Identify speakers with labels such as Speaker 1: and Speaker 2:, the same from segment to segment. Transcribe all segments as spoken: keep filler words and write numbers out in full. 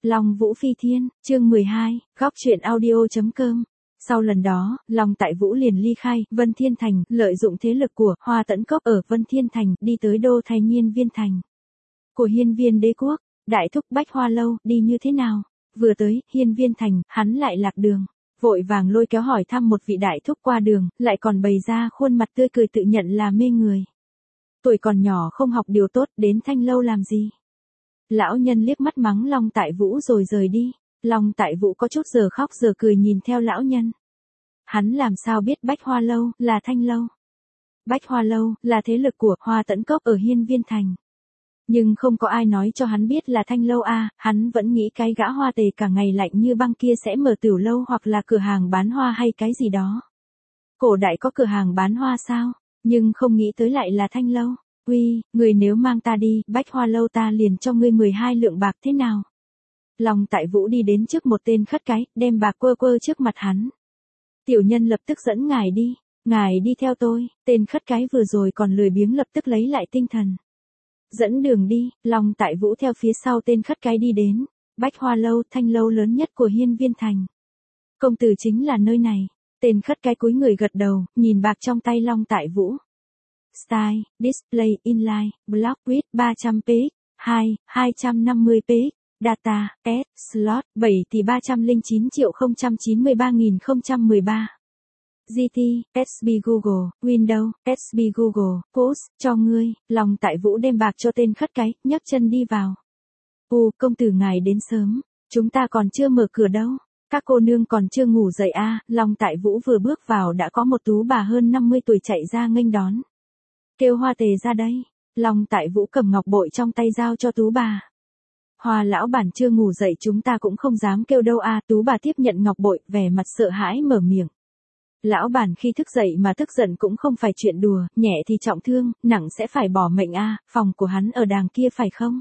Speaker 1: Long Vũ Phi Thiên, chương mười hai, góc truyện audio.com. Sau lần đó, Long Tại Vũ liền ly khai Vân Thiên Thành, lợi dụng thế lực của Hoa Tẫn Cốc ở Vân Thiên Thành, đi tới đô thành Hiên Viên Thành của Hiên Viên Đế quốc. Đại thúc Bách Hoa Lâu, đi như thế nào? Vừa tới Hiên Viên Thành, hắn lại lạc đường, vội vàng lôi kéo hỏi thăm một vị đại thúc qua đường, lại còn bày ra khuôn mặt tươi cười tự nhận là mê người. Tuổi còn nhỏ không học điều tốt, đến Thanh Lâu làm gì? Lão nhân liếc mắt mắng Long Tại Vũ rồi rời đi. Long Tại Vũ có chút giờ khóc giờ cười nhìn theo lão nhân. Hắn làm sao biết Bách Hoa Lâu là Thanh Lâu? Bách Hoa Lâu là thế lực của Hoa Tẫn Cốc ở Hiên Viên Thành. Nhưng không có ai nói cho hắn biết là Thanh Lâu a, hắn vẫn nghĩ cái gã hoa tề cả ngày lạnh như băng kia sẽ mở tiểu lâu hoặc là cửa hàng bán hoa hay cái gì đó. Cổ đại có cửa hàng bán hoa sao? Nhưng không nghĩ tới lại là Thanh Lâu. Uy, người nếu mang ta đi, Bách Hoa Lâu ta liền cho ngươi mười hai lượng bạc thế nào? Long Tại Vũ đi đến trước một tên khất cái, đem bạc quơ quơ trước mặt hắn. Tiểu nhân lập tức dẫn ngài đi, ngài đi theo tôi. Tên khất cái vừa rồi còn lười biếng lập tức lấy lại tinh thần. Dẫn đường đi, Long Tại Vũ theo phía sau tên khất cái đi đến. Bách Hoa Lâu, Thanh Lâu lớn nhất của Hiên Viên Thành. Công tử chính là nơi này. Tên khất cái cúi người gật đầu, nhìn bạc trong tay Long Tại Vũ. Style, Display, Inline, Block with ba trăm pê ích, hai, hai trăm năm mươi pê ích, Data, S, Slot, bảy tỷ ba trăm lẻ chín triệu không trăm chín mươi ba nghìn không trăm mười ba. giê tê, ét bê Google, Windows, ét bê Google, Post, cho ngươi. Long Tại Vũ đem bạc cho tên khất cái, nhấc chân đi vào. Ồ, công tử ngài đến sớm, chúng ta còn chưa mở cửa đâu. Các cô nương còn chưa ngủ dậy a. À, Long Tại Vũ vừa bước vào đã có một tú bà hơn năm mươi tuổi chạy ra nghênh đón. Kêu Hoa tề ra đây. Long Tại Vũ cầm ngọc bội trong tay giao cho tú bà. Hoa lão bản chưa ngủ dậy chúng ta cũng không dám kêu đâu a. À, tú bà tiếp nhận ngọc bội, vẻ mặt sợ hãi mở miệng. Lão bản khi thức dậy mà tức giận cũng không phải chuyện đùa, nhẹ thì trọng thương, nặng sẽ phải bỏ mệnh a. À, phòng của hắn ở đàng kia phải không?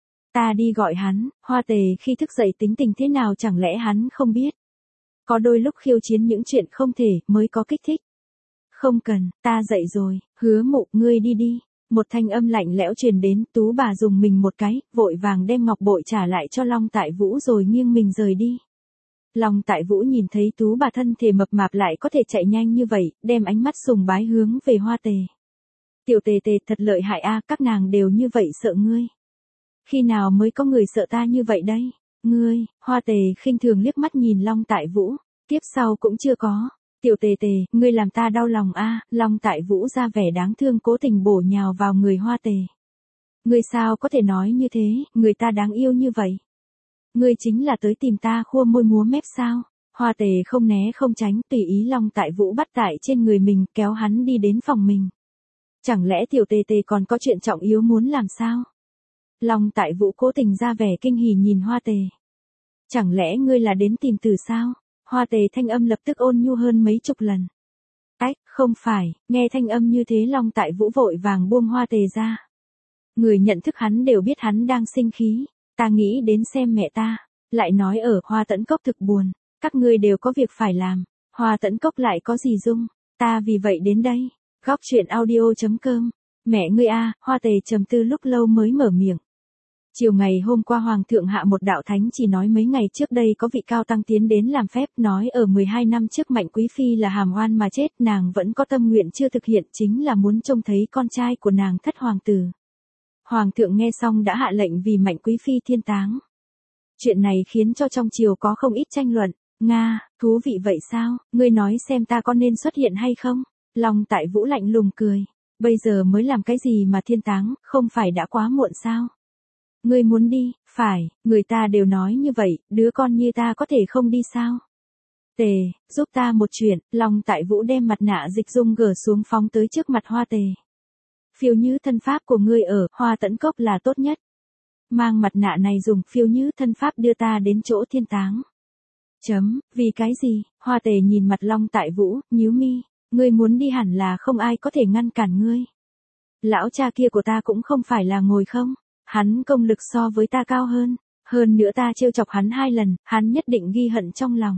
Speaker 1: Ta đi gọi hắn. Hoa tề khi thức dậy tính tình thế nào chẳng lẽ hắn không biết? Có đôi lúc khiêu chiến những chuyện không thể mới có kích thích. Không cần, ta dậy rồi. Hứa Mộ, ngươi đi đi. Một thanh âm lạnh lẽo truyền đến, tú bà dùng mình một cái, vội vàng đem ngọc bội trả lại cho Long Tại Vũ rồi nghiêng mình rời đi. Long Tại Vũ nhìn thấy tú bà thân thể mập mạp lại có thể chạy nhanh như vậy, đem ánh mắt sùng bái hướng về Hoa tề. Tiểu tề tề thật lợi hại a, các nàng đều như vậy sợ ngươi. Khi nào mới có người sợ ta như vậy đây? Ngươi, Hoa tề khinh thường liếc mắt nhìn Long Tại Vũ, tiếp sau cũng chưa có. Tiểu tề tề, ngươi làm ta đau lòng a. À, Long Tại Vũ ra vẻ đáng thương cố tình bổ nhào vào người Hoa tề. Ngươi sao có thể nói như thế, người ta đáng yêu như vậy. Ngươi chính là tới tìm ta khua môi múa mép sao? Hoa tề không né không tránh, tùy ý Long Tại Vũ bắt tại trên người mình, kéo hắn đi đến phòng mình. Chẳng lẽ tiểu tề tề còn có chuyện trọng yếu muốn làm sao? Long Tại Vũ cố tình ra vẻ kinh hỉ nhìn Hoa tề. Chẳng lẽ ngươi là đến tìm tử sao? Hoa tề thanh âm lập tức ôn nhu hơn mấy chục lần. Ách, không phải, nghe thanh âm như thế Long Tại Vũ vội vàng buông Hoa tề ra. Người nhận thức hắn đều biết hắn đang sinh khí. Ta nghĩ đến xem mẹ ta, lại nói ở Hoa Tẫn Cốc thực buồn, các ngươi đều có việc phải làm, Hoa Tẫn Cốc lại có gì dung, ta vì vậy đến đây. Góc truyện audio.com. Mẹ ngươi a. Hoa tề trầm tư lúc lâu mới mở miệng. Chiều ngày hôm qua Hoàng thượng hạ một đạo thánh chỉ nói mấy ngày trước đây có vị cao tăng tiến đến làm phép, nói ở mười hai năm trước Mạnh Quý Phi là hàm oan mà chết, nàng vẫn có tâm nguyện chưa thực hiện, chính là muốn trông thấy con trai của nàng thất hoàng tử. Hoàng thượng nghe xong đã hạ lệnh vì Mạnh Quý Phi thiên táng. Chuyện này khiến cho trong triều có không ít tranh luận. Nga, thú vị vậy sao, ngươi nói xem ta có nên xuất hiện hay không? Long Tại Vũ lạnh lùng cười. Bây giờ mới làm cái gì mà thiên táng, không phải đã quá muộn sao? Ngươi muốn đi, phải, người ta đều nói như vậy, đứa con như ta có thể không đi sao? Tề, giúp ta một chuyện. Long Tại Vũ đem mặt nạ dịch dung gỡ xuống phóng tới trước mặt Hoa tề. Phiêu Như thân pháp của ngươi ở Hoa Tẫn Cốc là tốt nhất. Mang mặt nạ này dùng Phiêu Như thân pháp đưa ta đến chỗ thiên táng. Chấm, vì cái gì? Hoa tề nhìn mặt Long Tại Vũ, nhíu mi. Ngươi muốn đi hẳn là không ai có thể ngăn cản ngươi. Lão cha kia của ta cũng không phải là ngồi không. Hắn công lực so với ta cao hơn. Hơn nữa ta trêu chọc hắn hai lần, hắn nhất định ghi hận trong lòng.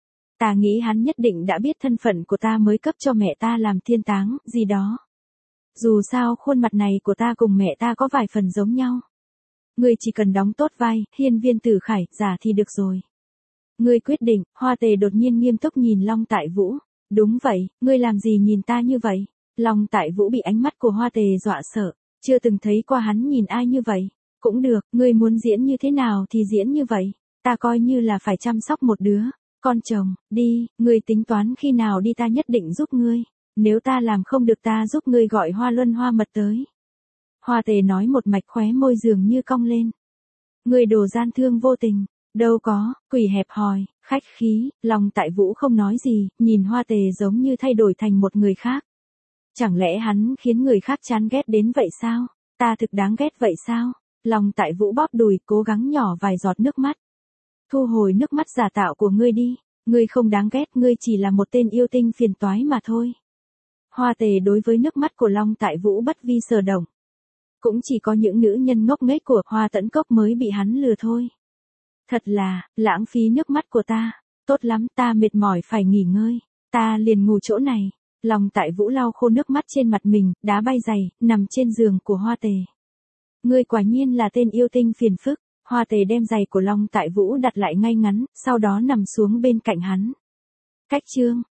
Speaker 1: Ta nghĩ hắn nhất định đã biết thân phận của ta mới cấp cho mẹ ta làm thiên táng, gì đó. Dù sao khuôn mặt này của ta cùng mẹ ta có vài phần giống nhau. Ngươi chỉ cần đóng tốt vai, hiên viên tử khải, giả thì được rồi. Ngươi quyết định, Hoa Tề đột nhiên nghiêm túc nhìn Long Tại Vũ. Đúng vậy, ngươi làm gì nhìn ta như vậy? Long Tại Vũ bị ánh mắt của Hoa Tề dọa sợ, chưa từng thấy qua hắn nhìn ai như vậy. Cũng được, ngươi muốn diễn như thế nào thì diễn như vậy. Ta coi như là phải chăm sóc một đứa con chồng, đi, ngươi tính toán khi nào đi ta nhất định giúp ngươi. Nếu ta làm không được ta giúp ngươi gọi Hoa Luân Hoa Mật tới. Hoa Tề nói một mạch, khóe môi dường như cong lên. Ngươi đồ gian thương vô tình. Đâu có, quỷ hẹp hòi, khách khí. Long Tại Vũ không nói gì, nhìn Hoa Tề giống như thay đổi thành một người khác. Chẳng lẽ hắn khiến người khác chán ghét đến vậy sao? Ta thực đáng ghét vậy sao? Long Tại Vũ bóp đùi, cố gắng nhỏ vài giọt nước mắt. Thu hồi nước mắt giả tạo của ngươi đi. Ngươi không đáng ghét, ngươi chỉ là một tên yêu tinh phiền toái mà thôi. Hoa Tề đối với nước mắt của Long Tại Vũ bất vi sở động. Cũng chỉ có những nữ nhân ngốc nghếch của Hoa Tẫn Cốc mới bị hắn lừa thôi. Thật là, lãng phí nước mắt của ta. Tốt lắm, ta mệt mỏi phải nghỉ ngơi. Ta liền ngủ chỗ này. Long Tại Vũ lau khô nước mắt trên mặt mình, đá bay giày, nằm trên giường của Hoa Tề. Ngươi quả nhiên là tên yêu tinh phiền phức. Hoa Tề đem giày của Long Tại Vũ đặt lại ngay ngắn, sau đó nằm xuống bên cạnh hắn. Cách chương